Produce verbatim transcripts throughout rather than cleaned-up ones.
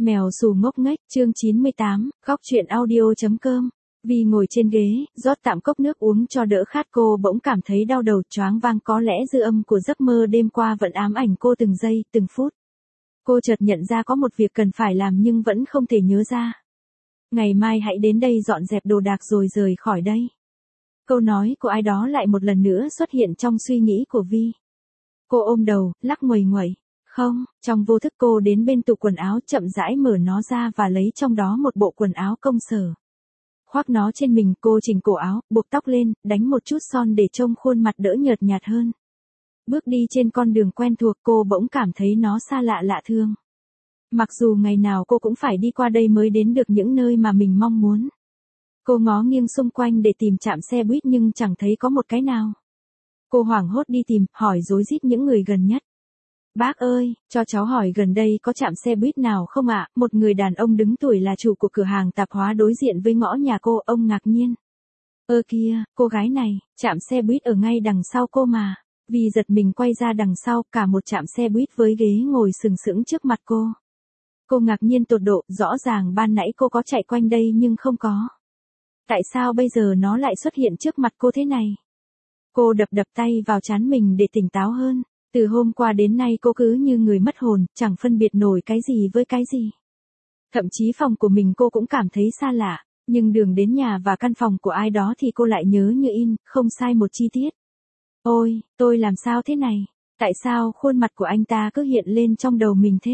Mèo xù ngốc nghếch, chương chín mươi tám, góc truyện audio.com. Vi ngồi trên ghế, rót tạm cốc nước uống cho đỡ khát, cô bỗng cảm thấy đau đầu, choáng váng, có lẽ dư âm của giấc mơ đêm qua vẫn ám ảnh cô từng giây, từng phút. Cô chợt nhận ra có một việc cần phải làm nhưng vẫn không thể nhớ ra. Ngày mai hãy đến đây dọn dẹp đồ đạc rồi rời khỏi đây. Câu nói của ai đó lại một lần nữa xuất hiện trong suy nghĩ của Vi. Cô ôm đầu, lắc nguầy nguậy. Không, trong vô thức cô đến bên tủ quần áo, chậm rãi mở nó ra và lấy trong đó một bộ quần áo công sở. Khoác nó trên mình, cô chỉnh cổ áo, buộc tóc lên, đánh một chút son để trông khuôn mặt đỡ nhợt nhạt hơn. Bước đi trên con đường quen thuộc, cô bỗng cảm thấy nó xa lạ lạ thương. Mặc dù ngày nào cô cũng phải đi qua đây mới đến được những nơi mà mình mong muốn. Cô ngó nghiêng xung quanh để tìm trạm xe buýt nhưng chẳng thấy có một cái nào. Cô hoảng hốt đi tìm, hỏi rối rít những người gần nhất. Bác ơi, cho cháu hỏi gần đây có trạm xe buýt nào không ạ? À? Một người đàn ông đứng tuổi là chủ của cửa hàng tạp hóa đối diện với ngõ nhà cô, ông ngạc nhiên. Ơ kìa, cô gái này, trạm xe buýt ở ngay đằng sau cô mà. Vì giật mình quay ra đằng sau, cả một trạm xe buýt với ghế ngồi sừng sững trước mặt cô. Cô ngạc nhiên tột độ, rõ ràng ban nãy cô có chạy quanh đây nhưng không có. Tại sao bây giờ nó lại xuất hiện trước mặt cô thế này? Cô đập đập tay vào trán mình để tỉnh táo hơn. Từ hôm qua đến nay cô cứ như người mất hồn, chẳng phân biệt nổi cái gì với cái gì. Thậm chí phòng của mình cô cũng cảm thấy xa lạ, nhưng đường đến nhà và căn phòng của ai đó thì cô lại nhớ như in, không sai một chi tiết. Ôi, tôi làm sao thế này? Tại sao khuôn mặt của anh ta cứ hiện lên trong đầu mình thế?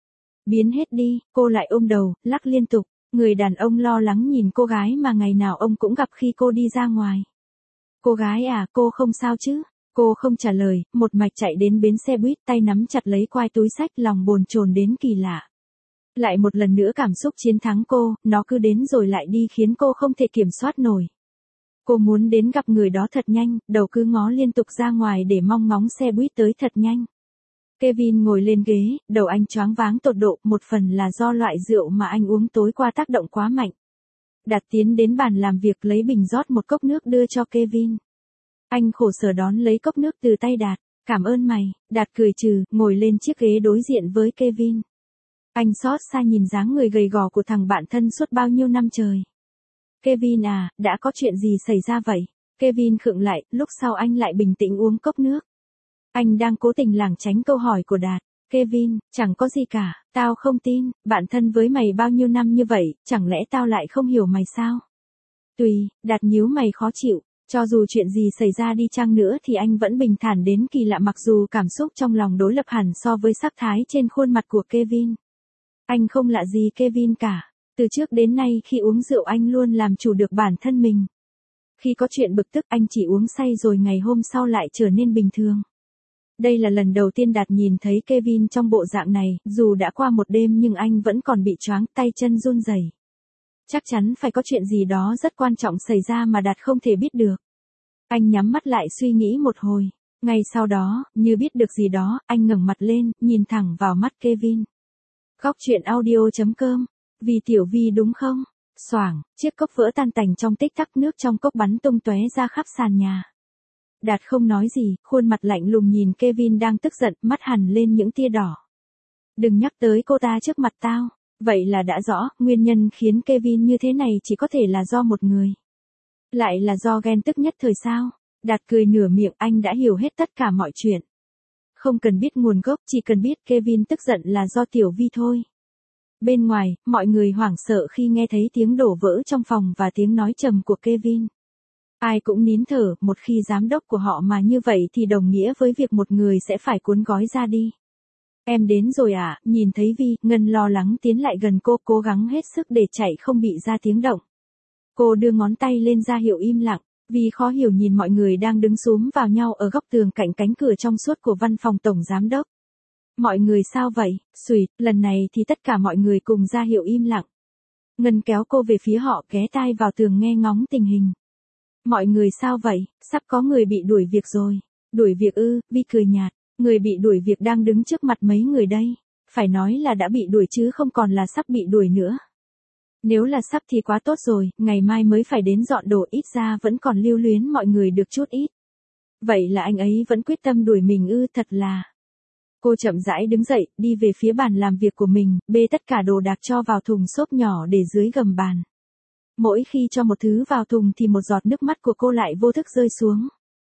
Biến hết đi, cô lại ôm đầu, lắc liên tục. Người đàn ông lo lắng nhìn cô gái mà ngày nào ông cũng gặp khi cô đi ra ngoài. Cô gái à, cô không sao chứ? Cô không trả lời, một mạch chạy đến bến xe buýt, tay nắm chặt lấy quai túi xách, lòng bồn chồn đến kỳ lạ. Lại một lần nữa cảm xúc chiến thắng cô, nó cứ đến rồi lại đi khiến cô không thể kiểm soát nổi. Cô muốn đến gặp người đó thật nhanh, đầu cứ ngó liên tục ra ngoài để mong ngóng xe buýt tới thật nhanh. Kevin ngồi lên ghế, đầu anh choáng váng tột độ, một phần là do loại rượu mà anh uống tối qua tác động quá mạnh. Đạt tiến đến bàn làm việc lấy bình rót một cốc nước đưa cho Kevin. Anh khổ sở đón lấy cốc nước từ tay Đạt. Cảm ơn mày, Đạt cười trừ, ngồi lên chiếc ghế đối diện với Kevin. Anh xót xa nhìn dáng người gầy gò của thằng bạn thân suốt bao nhiêu năm trời. Kevin à, đã có chuyện gì xảy ra vậy? Kevin khựng lại, lúc sau anh lại bình tĩnh uống cốc nước. Anh đang cố tình lảng tránh câu hỏi của Đạt. Kevin, chẳng có gì cả, tao không tin, bạn thân với mày bao nhiêu năm như vậy, chẳng lẽ tao lại không hiểu mày sao? Tùy, Đạt nhíu mày khó chịu. Cho dù chuyện gì xảy ra đi chăng nữa thì anh vẫn bình thản đến kỳ lạ, mặc dù cảm xúc trong lòng đối lập hẳn so với sắc thái trên khuôn mặt của Kevin. Anh không lạ gì Kevin cả. Từ trước đến nay khi uống rượu anh luôn làm chủ được bản thân mình. Khi có chuyện bực tức anh chỉ uống say rồi ngày hôm sau lại trở nên bình thường. Đây là lần đầu tiên Đạt nhìn thấy Kevin trong bộ dạng này, dù đã qua một đêm nhưng anh vẫn còn bị choáng, tay chân run rẩy. Chắc chắn phải có chuyện gì đó rất quan trọng xảy ra mà Đạt không thể biết được. Anh nhắm mắt lại suy nghĩ một hồi. Ngay sau đó, như biết được gì đó, anh ngẩng mặt lên, nhìn thẳng vào mắt Kevin. Góc truyện audio.com. Vì tiểu Vi đúng không? Xoảng, chiếc cốc vỡ tan tành trong tích tắc, nước trong cốc bắn tung tóe ra khắp sàn nhà. Đạt không nói gì, khuôn mặt lạnh lùng nhìn Kevin đang tức giận, mắt hằn lên những tia đỏ. Đừng nhắc tới cô ta trước mặt tao. Vậy là đã rõ, nguyên nhân khiến Kevin như thế này chỉ có thể là do một người. Lại là do ghen tức nhất thời sao? Đạt cười nửa miệng, anh đã hiểu hết tất cả mọi chuyện. Không cần biết nguồn gốc, chỉ cần biết Kevin tức giận là do tiểu Vi thôi. Bên ngoài, mọi người hoảng sợ khi nghe thấy tiếng đổ vỡ trong phòng và tiếng nói trầm của Kevin. Ai cũng nín thở, một khi giám đốc của họ mà như vậy thì đồng nghĩa với việc một người sẽ phải cuốn gói ra đi. Em đến rồi à? Nhìn thấy Vi, Ngân lo lắng tiến lại gần cô, cố gắng hết sức để chạy không bị ra tiếng động. Cô đưa ngón tay lên ra hiệu im lặng. Vi khó hiểu nhìn mọi người đang đứng xúm vào nhau ở góc tường cạnh cánh cửa trong suốt của văn phòng tổng giám đốc. Mọi người sao vậy? Xùi, lần này thì tất cả mọi người cùng ra hiệu im lặng. Ngân kéo cô về phía họ, ghé tai vào tường nghe ngóng tình hình. Mọi người sao vậy? Sắp có người bị đuổi việc rồi. Đuổi việc ư? Vi cười nhạt. Người bị đuổi việc đang đứng trước mặt mấy người đây. Phải nói là đã bị đuổi chứ không còn là sắp bị đuổi nữa. Nếu là sắp thì quá tốt rồi, ngày mai mới phải đến dọn đồ, ít ra vẫn còn lưu luyến mọi người được chút ít. Vậy là anh ấy vẫn quyết tâm đuổi mình ư? Thật là. Cô chậm rãi đứng dậy, đi về phía bàn làm việc của mình, bê tất cả đồ đạc cho vào thùng xốp nhỏ để dưới gầm bàn. Mỗi khi cho một thứ vào thùng thì một giọt nước mắt của cô lại vô thức rơi xuống.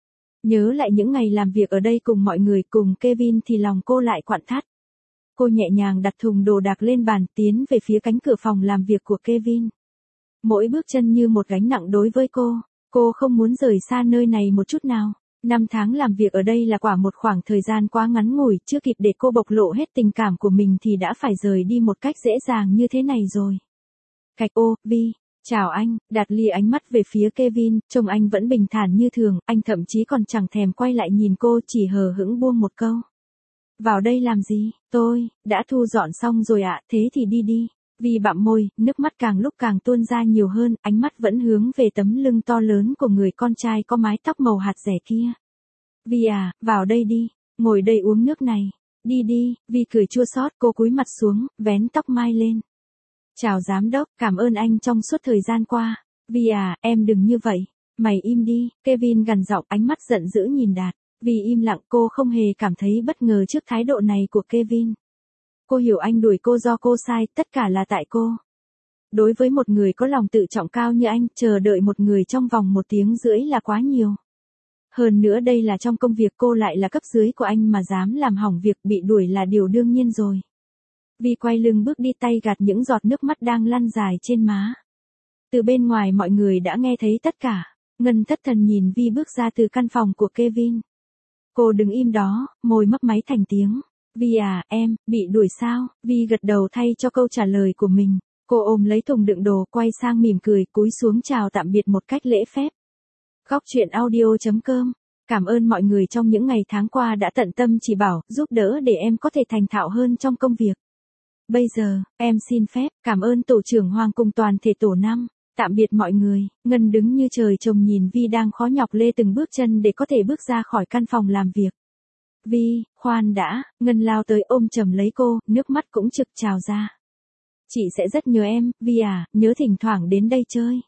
Nhớ lại những ngày làm việc ở đây cùng mọi người, cùng Kevin thì lòng cô lại quặn thắt. Cô nhẹ nhàng đặt thùng đồ đạc lên bàn, tiến về phía cánh cửa phòng làm việc của Kevin. Mỗi bước chân như một gánh nặng đối với cô, cô không muốn rời xa nơi này một chút nào. Năm tháng làm việc ở đây là quả một khoảng thời gian quá ngắn ngủi, chưa kịp để cô bộc lộ hết tình cảm của mình thì đã phải rời đi một cách dễ dàng như thế này rồi. Cạch ô, Vi, chào anh, Đạt Ly ánh mắt về phía Kevin, trông anh vẫn bình thản như thường, anh thậm chí còn chẳng thèm quay lại nhìn cô, chỉ hờ hững buông một câu. Vào đây làm gì, tôi, đã thu dọn xong rồi ạ, thế thì đi đi. Vi bặm môi, nước mắt càng lúc càng tuôn ra nhiều hơn, ánh mắt vẫn hướng về tấm lưng to lớn của người con trai có mái tóc màu hạt dẻ kia. Vi à, vào đây đi, ngồi đây uống nước này. Đi đi, Vi cười chua xót, cô cúi mặt xuống, vén tóc mai lên. Chào giám đốc, cảm ơn anh trong suốt thời gian qua. Vi à, em đừng như vậy. Mày im đi, Kevin gằn giọng, ánh mắt giận dữ nhìn Đạt. Vi im lặng, cô không hề cảm thấy bất ngờ trước thái độ này của Kevin. Cô hiểu anh đuổi cô do cô sai, tất cả là tại cô. Đối với một người có lòng tự trọng cao như anh, chờ đợi một người trong vòng một tiếng rưỡi là quá nhiều. Hơn nữa đây là trong công việc, cô lại là cấp dưới của anh mà dám làm hỏng việc, bị đuổi là điều đương nhiên rồi. Vi quay lưng bước đi, tay gạt những giọt nước mắt đang lăn dài trên má. Từ bên ngoài mọi người đã nghe thấy tất cả. Ngân thất thần nhìn Vi bước ra từ căn phòng của Kevin. Cô đứng im đó, môi mấp máy thành tiếng. Vi à, em, bị đuổi sao? Vi gật đầu thay cho câu trả lời của mình. Cô ôm lấy thùng đựng đồ, quay sang mỉm cười, cúi xuống chào tạm biệt một cách lễ phép. Góc truyện audio chấm com. Cảm ơn mọi người trong những ngày tháng qua đã tận tâm chỉ bảo, giúp đỡ để em có thể thành thạo hơn trong công việc. Bây giờ, em xin phép, cảm ơn tổ trưởng Hoàng cùng toàn thể tổ năm. Tạm biệt mọi người. Ngân đứng như trời trồng nhìn Vi đang khó nhọc lê từng bước chân để có thể bước ra khỏi căn phòng làm việc. Vi, khoan đã, Ngân lao tới ôm chầm lấy cô, nước mắt cũng trực trào ra. Chị sẽ rất nhớ em, Vi à, nhớ thỉnh thoảng đến đây chơi.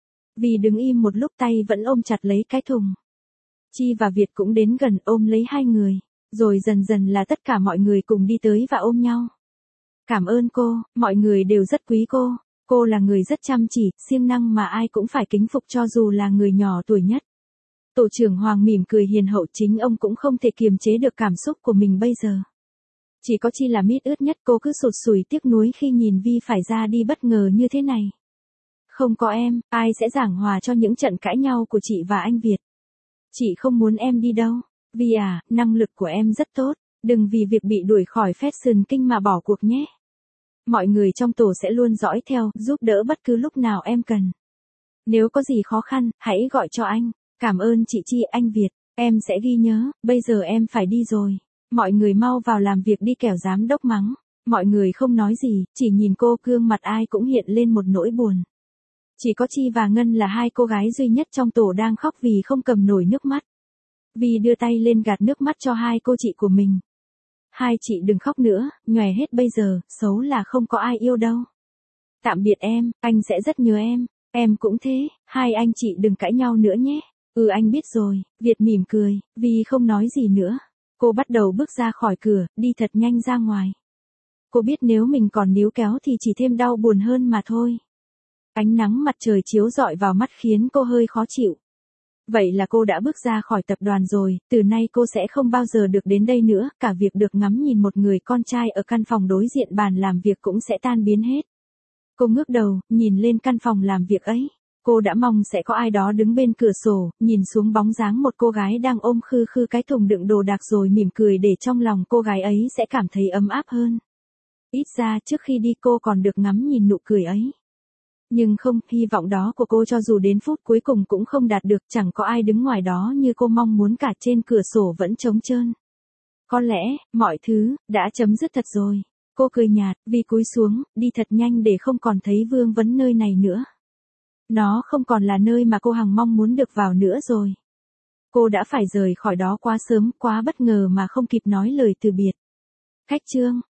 Vi đứng im một lúc, tay vẫn ôm chặt lấy cái thùng. Chi và Việt cũng đến gần ôm lấy hai người, rồi dần dần là tất cả mọi người cùng đi tới và ôm nhau. Cảm ơn cô, mọi người đều rất quý cô. Cô là người rất chăm chỉ, siêng năng mà ai cũng phải kính phục cho dù là người nhỏ tuổi nhất. Tổ trưởng Hoàng mỉm cười hiền hậu, chính ông cũng không thể kiềm chế được cảm xúc của mình bây giờ. Chỉ có Chi là mít ướt nhất, cô cứ sụt sùi tiếc nuối khi nhìn Vi phải ra đi bất ngờ như thế này. Không có em, ai sẽ giảng hòa cho những trận cãi nhau của chị và anh Việt. Chị không muốn em đi đâu. Vi à, năng lực của em rất tốt, đừng vì việc bị đuổi khỏi Fashion King mà bỏ cuộc nhé. Mọi người trong tổ sẽ luôn dõi theo, giúp đỡ bất cứ lúc nào em cần. Nếu có gì khó khăn, hãy gọi cho anh. Cảm ơn chị Chi, anh Việt, em sẽ ghi nhớ, bây giờ em phải đi rồi. Mọi người mau vào làm việc đi kẻo giám đốc mắng. Mọi người không nói gì, chỉ nhìn cô, gương mặt ai cũng hiện lên một nỗi buồn. Chỉ có Chi và Ngân là hai cô gái duy nhất trong tổ đang khóc vì không cầm nổi nước mắt. Vi đưa tay lên gạt nước mắt cho hai cô chị của mình. Hai chị đừng khóc nữa, nhòe hết bây giờ, xấu là không có ai yêu đâu. Tạm biệt em, anh sẽ rất nhớ em, em cũng thế, hai anh chị đừng cãi nhau nữa nhé. Ừ anh biết rồi, Việt mỉm cười, Vi không nói gì nữa. Cô bắt đầu bước ra khỏi cửa, đi thật nhanh ra ngoài. Cô biết nếu mình còn níu kéo thì chỉ thêm đau buồn hơn mà thôi. Ánh nắng mặt trời chiếu rọi vào mắt khiến cô hơi khó chịu. Vậy là cô đã bước ra khỏi tập đoàn rồi, từ nay cô sẽ không bao giờ được đến đây nữa, cả việc được ngắm nhìn một người con trai ở căn phòng đối diện bàn làm việc cũng sẽ tan biến hết. Cô ngước đầu, nhìn lên căn phòng làm việc ấy. Cô đã mong sẽ có ai đó đứng bên cửa sổ, nhìn xuống bóng dáng một cô gái đang ôm khư khư cái thùng đựng đồ đạc rồi mỉm cười để trong lòng cô gái ấy sẽ cảm thấy ấm áp hơn. Ít ra trước khi đi cô còn được ngắm nhìn nụ cười ấy. Nhưng không, hy vọng đó của cô cho dù đến phút cuối cùng cũng không đạt được, chẳng có ai đứng ngoài đó như cô mong muốn cả, trên cửa sổ vẫn trống trơn. Có lẽ, mọi thứ, đã chấm dứt thật rồi. Cô cười nhạt, Vi cúi xuống, đi thật nhanh để không còn thấy vương vấn nơi này nữa. Nó không còn là nơi mà cô hằng mong muốn được vào nữa rồi. Cô đã phải rời khỏi đó quá sớm, quá bất ngờ mà không kịp nói lời từ biệt. Khách trương.